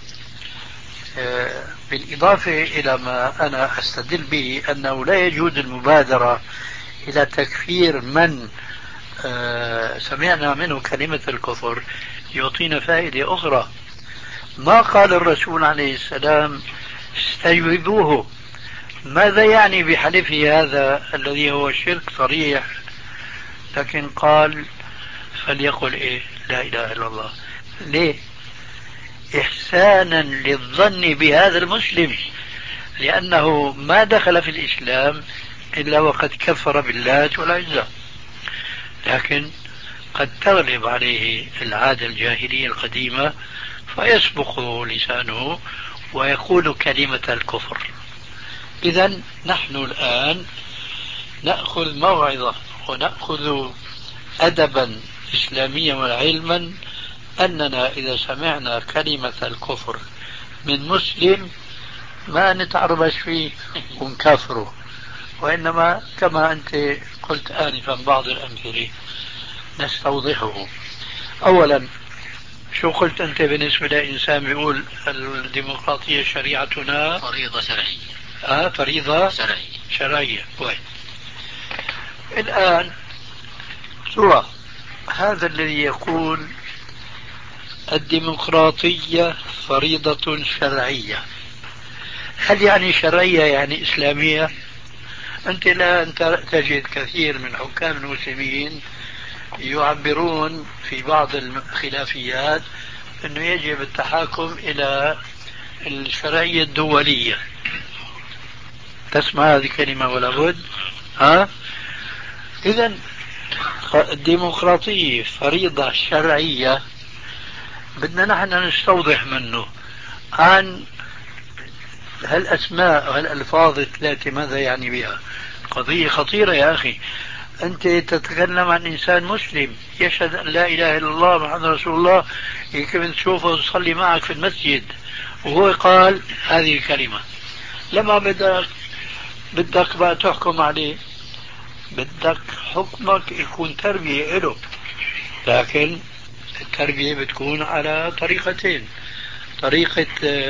بالإضافة إلى ما أنا أستدل به أنه لا يجوز المبادرة إلى تكفير من سمعنا منه كلمة الكفر، يعطينا فائدة أخرى. ما قال الرسول عليه السلام استجوبوه؟ ماذا يعني بحلفه هذا الذي هو شرك صريح؟ لكن قال فليقل إيه؟ لا إله إلا الله. ليه؟ إحسانا للظن بهذا المسلم، لأنه ما دخل في الإسلام إلا وقد كفر باللات والعزى، لكن قد تغلب عليه العادة الجاهلية القديمة فيسبق لسانه ويقول كلمة الكفر. إذن نحن الآن نأخذ موعظة ونأخذ أدبا إسلاميا وعلما أننا إذا سمعنا كلمة الكفر من مسلم ما نتعربش فيه ونكفره، وإنما كما أنت قلت آنفا بعض الأمثلة نستوضحه. أولا، شو قلت أنت بالنسبة لإنسان بيقول الديمقراطية شريعتنا فريضة شرعية؟ آه فريضة شرعية. شرعية. كويس. الآن سؤال، هذا الذي يقول الديمقراطية فريضة شرعية، هل يعني شرعية يعني إسلامية؟ أنت لا أنت تجد كثير من حكام المسلمين يعبرون في بعض الخلافيات أنه يجب التحاكم إلى الشرعية الدولية. تسمع هذه الكلمة ولا بد؟ ها؟ إذن الديمقراطية فريضة شرعية، بدنا نحن نستوضح منه عن هالأسماء وهالألفاظ الثلاثة ماذا يعني بها. قضية خطيرة يا أخي، أنت تتكلم عن إنسان مسلم يشهد أن لا إله إلا الله محمد رسول الله، يمكن تشوفه تصلي معك في المسجد وهو قال هذه الكلمة، لما بدك بدك بقى تحكم عليه، بدك حكمك يكون تربية له، لكن التربية بتكون على طريقتين، طريقة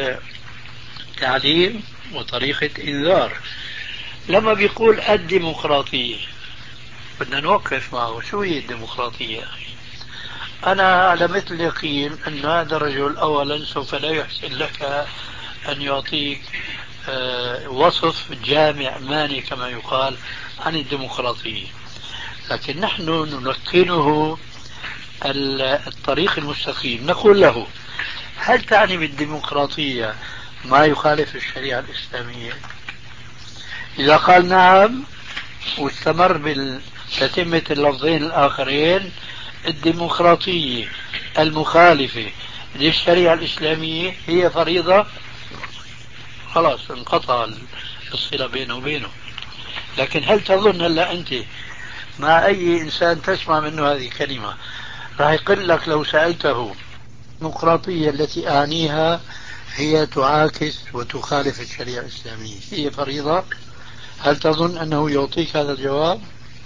تعليم وطريقة إنذار. لما بيقول الديمقراطية بدنا نوقف معه، شو هي الديمقراطية؟ أنا على مثل اليقين أن هذا الرجل أولا سوف لا يحسن لك أن يعطيك وصف جامع ماني كما يقال عن الديمقراطية، لكن نحن نلقنه الطريق المستقيم. نقول له هل تعني بالديمقراطية ما يخالف الشريعة الإسلامية؟ إذا قال نعم واستمر بتتمة اللفظين الآخرين الديمقراطية المخالفة للشريعة الإسلامية هي فريضة، خلاص انقطع الصلة بينه وبينه. لكن هل تظن هلا أنت مع أي إنسان تسمع منه هذه الكلمة راح يقول لك لو سألته الديمقراطية التي أعنيها هي تعاكس وتخالف الشريعة الإسلامية هي فريضة، هل تظن أنه يعطيك هذا الجواب؟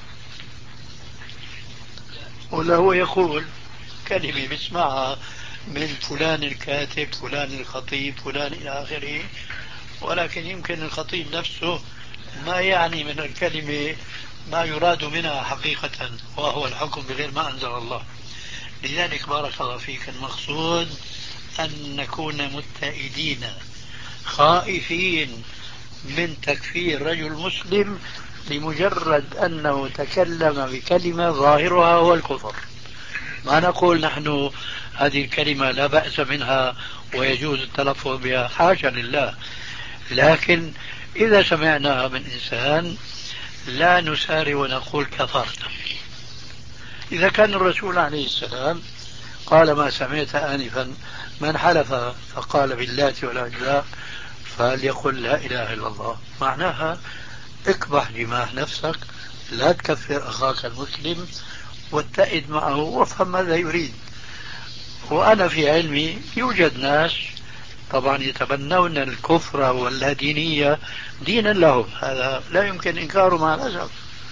ولا هو يقول كلمة بسمعها من فلان الكاتب فلان الخطيب فلان إلى آخره، ولكن يمكن الخطيب نفسه ما يعني من الكلمة ما يراد منها حقيقة، وهو الحكم بغير ما أنزل الله. لذلك بارك الله فيك، المقصود أن نكون متئدين خائفين من تكفير رجل مسلم لمجرد أنه تكلم بكلمة ظاهرها هو الكفر. ما نقول نحن هذه الكلمة لا بأس منها ويجوز التلفظ بها، حاشا لله، لكن إذا سمعناها من إنسان لا نسارع ونقول كفرت. إذا كان الرسول عليه السلام قال ما سمعت آنفا من حلف فقال باللات والعزى فليقل لا إله إلا الله، معناها اكبح جماح نفسك، لا تكفر أخاك المسلم واتئد معه وافهم ماذا يريد. وأنا في علمي يوجد ناس طبعا يتبنون الكفر واللادينية دينا لهم، هذا لا يمكن إنكاره مع الأسف،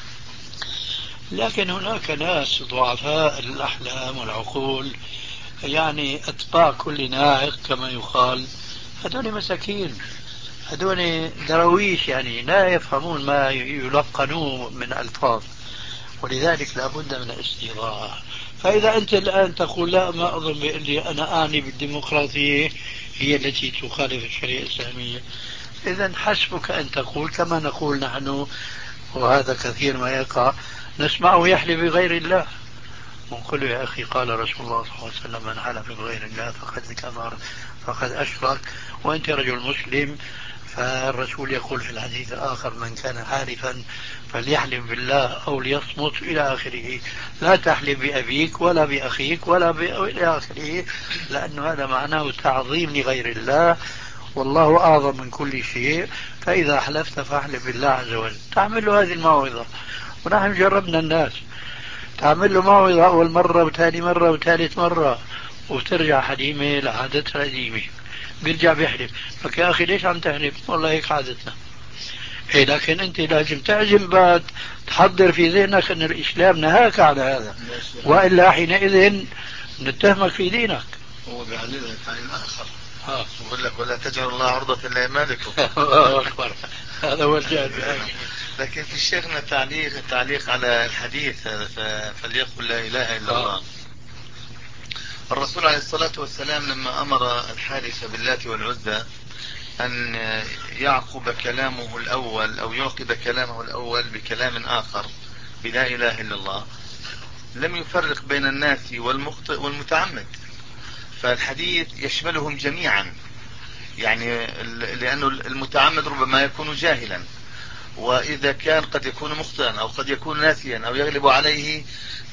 لكن هناك ناس ضعفاء الأحلام والعقول يعني أتباع كل ناعق كما يقال، هذول مساكين، هذول درويش يعني لا يفهمون ما يلقنوه من ألفاظ، ولذلك لا بد من الاستيضاح. فإذا أنت الآن تقول لا ما أظن بأني أنا أعني بالديمقراطية هي التي تخالف الشريعة الإسلامية، إذن حسبك أن تقول كما نقول نحن، وهذا كثير ما يقع، نسمعه يحلف بغير الله ونقول يا أخي قال رسول الله صلى الله عليه وسلم من حلف بغير الله فقد كفر فقد أشرك، وأنت رجل مسلم فالرسول يقول في الحديث الآخر: من كان حالفا فليحلف بالله أو ليصمت إلى آخره، لا تحلف بأبيك ولا بأخيك ولا ب... إلى آخره، لأن هذا معناه تعظيم لغير الله، والله أعظم من كل شيء. فإذا حلفت فاحلف بالله عز وجل. تعمل له هذه الموعظة، ونحن جربنا الناس تعمل له موعظة أول مرة وثاني مرة وثالث مرة، وترجع حليمة لعادتها القديمة، بيرجع بيحلف. لك يا أخي ليش عم تحلف؟ والله هيك عادتنا. إيه لكن أنت لازم تعزم بعد، تحضر في ذهنك أن الإسلام نهاك على هذا، وإلا حينئذ نتهمك في دينك. هو بيعللها تعليم آخر، ها يقول لك: ولا تجعل الله عرضة لأيمانكم. الله أكبر. هذا هو الجهل. لكن في شيخنا تعليق تعليق على الحديث فليقل لا إله إلا الله. الرسول عليه الصلاة والسلام لما أمر الحارث باللات والعزى أن يعقب كلامه الأول أو يعقب كلامه الأول بكلام آخر بلا إله إلا الله، لم يفرق بين الناس والمخطئ والمتعمد، فالحديث يشملهم جميعا، يعني لأنه المتعمد ربما يكون جاهلا، وإذا كان قد يكون مخطئا أو قد يكون ناسيا أو يغلب عليه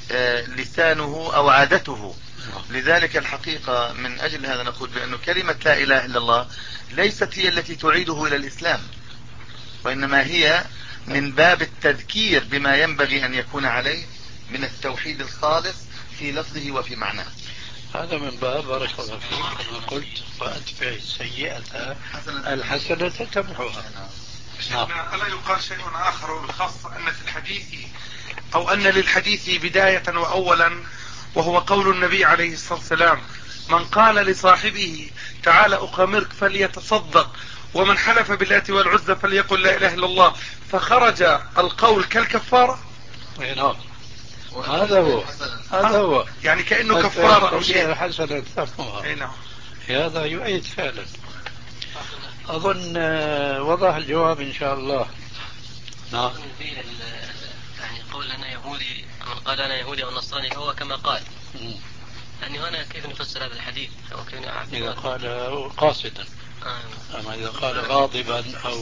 لسانه أو عادته. لذلك الحقيقة من أجل هذا نقول بأن كلمة لا إله إلا الله ليست هي التي تعيده إلى الإسلام، وإنما هي من باب التذكير بما ينبغي أن يكون عليه من التوحيد الخالص في لفظه وفي معناه. هذا من باب بارك الله فيك كما قلت: وأتبع السيئة الحسنة تمحوها. شيخنا ألا يقال شيء آخر وبخاصة أن في الحديث أو أن للحديث بداية وأولا، وهو قول النبي عليه الصلاة والسلام: من قال لصاحبه تعال أقامرك فليتصدق، ومن حلف باللات والعزى فليقل لا إله إلا الله، فخرج القول كالكفارة. نعم، هذا هو هذا هو يعني كأنه كفارة أو شيء. حسنة تفهمها. هذا يؤيد فعلا. أظن وضح الجواب إن شاء الله. نعم. يعني قول أنا يهودي، من قال أنا يهودي أو نصراني هو كما قال. يعني هنا كيف نفسر هذا الحديث؟ أو كيف نعرف؟ إذا قال قاصدا، آه. أما إذا قال غاضبا أو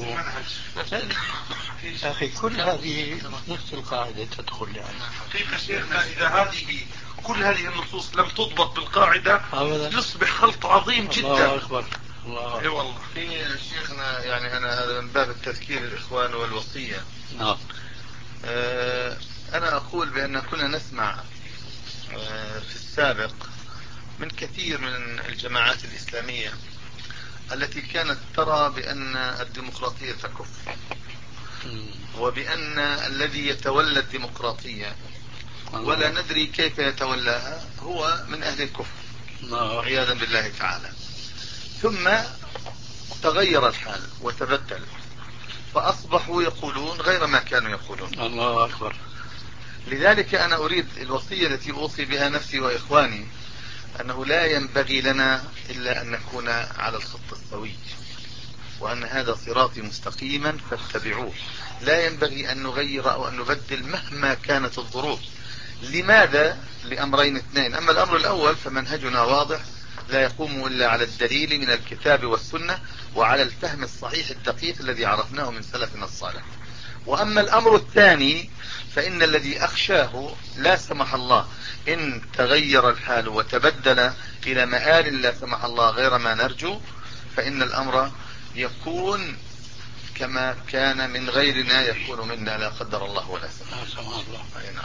يا أخي كل هذه نفس القاعدة تدخل. يعني حقيقة شيخنا إذا هذه كل هذه النصوص لم تضبط بالقاعدة يصبح خلط عظيم جدا. الله أكبر. الله أي والله. في شيخنا يعني أنا هذا من باب التذكير الإخوان والوصية. نعم. آه أنا أقول بأن كنا نسمع آه في السابق من كثير من الجماعات الإسلامية التي كانت ترى بأن الديمقراطية كفر، وبأن الذي يتولى الديمقراطية ولا ندري كيف يتولاها هو من أهل الكفر عياذا بالله تعالى. ثم تغير الحال وتبدل، فأصبحوا يقولون غير ما كانوا يقولون. الله أكبر. لذلك أنا أريد الوصية التي أوصي بها نفسي وإخواني أنه لا ينبغي لنا إلا أن نكون على الخط السوي، وأن هذا صراطي مستقيما فاتبعوه. لا ينبغي أن نغير أو أن نبدل مهما كانت الظروف. لماذا؟ لأمرين اثنين. أما الأمر الأول فمنهجنا واضح لا يقوم إلا على الدليل من الكتاب والسنة وعلى الفهم الصحيح الدقيق الذي عرفناه من سلفنا الصالح. وأما الأمر الثاني فإن الذي أخشاه لا سمح الله إن تغير الحال وتبدل إلى مآل لا سمح الله غير ما نرجو، فإن الأمر يكون كما كان من غيرنا يكون منا لا قدر الله ولا سمح الله.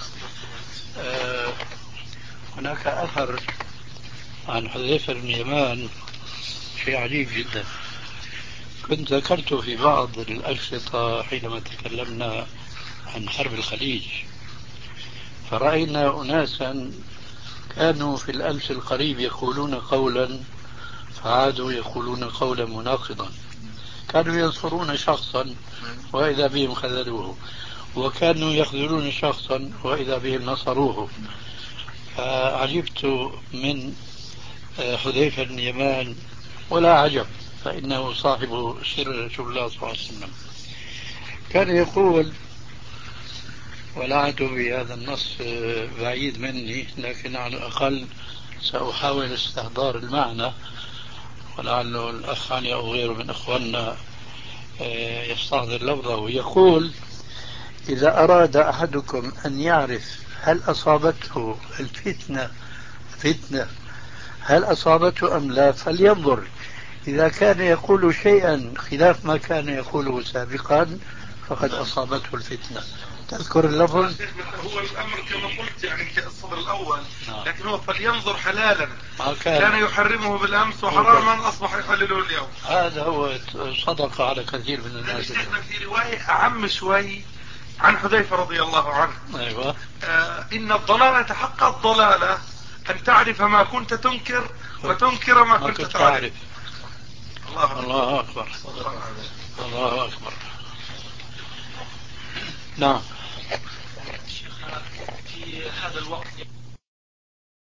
آه هناك أثر عن حذيفة بن اليمان شيء عجيب جدا، كنت ذكرته في بعض الأشرطة حينما تكلمنا عن حرب الخليج، فرأينا أناسا كانوا في الأمس القريب يقولون قولا فعادوا يقولون قولا مناقضا، كانوا ينصرون شخصا وإذا بهم خذلوه، وكانوا يخذلون شخصا وإذا بهم نصروه. فعجبت من حذيفة بن اليمان، ولا عجب فإنه صاحب سر رسول الله صلى الله عليه وسلم. كان يقول، ولعت بهذا النص بعيد مني لكن على الأقل سأحاول استحضار المعنى، ولعله الأخ علي أو غيره من أخواننا يستحضر لفظه، يقول: إذا أراد أحدكم أن يعرف هل أصابته الفتنة فتنة هل أصابته أم لا فلينظر، إذا كان يقول شيئا خلاف ما كان يقوله سابقا فقد أصابته الفتنة. تذكر اللفظ؟ هو الأمر كما قلت يعني في الصدر الأول، لكن هو فلينظر حلالا كان, كان يحرمه بالأمس وحراما أصبح يحلله اليوم. هذا هو صدق على كثير من الناس. شيخنا في رواية أعم شوي عن حذيفة رضي الله عنه. أيوة. آه إن الضلالة حق الضلالة أن تعرف ما كنت تنكر وتنكر ما, ما كنت, كنت تعرف. الله, الله أكبر. الله أكبر. نعم. في هذا الوقت